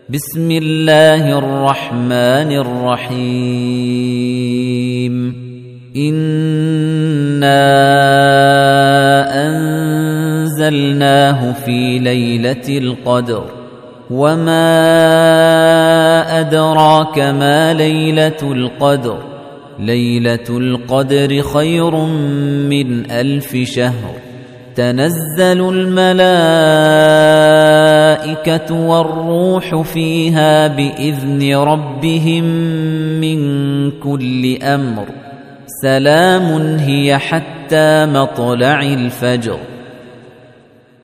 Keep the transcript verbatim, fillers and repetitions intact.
بسم الله الرحمن الرحيم إنا أنزلناه في ليلة القدر وما أدراك ما ليلة القدر ليلة القدر خير من ألف شهر تنزل الملائكة والروح فيها بإذن ربهم من كل أمر سلام هي حتى مطلع الفجر.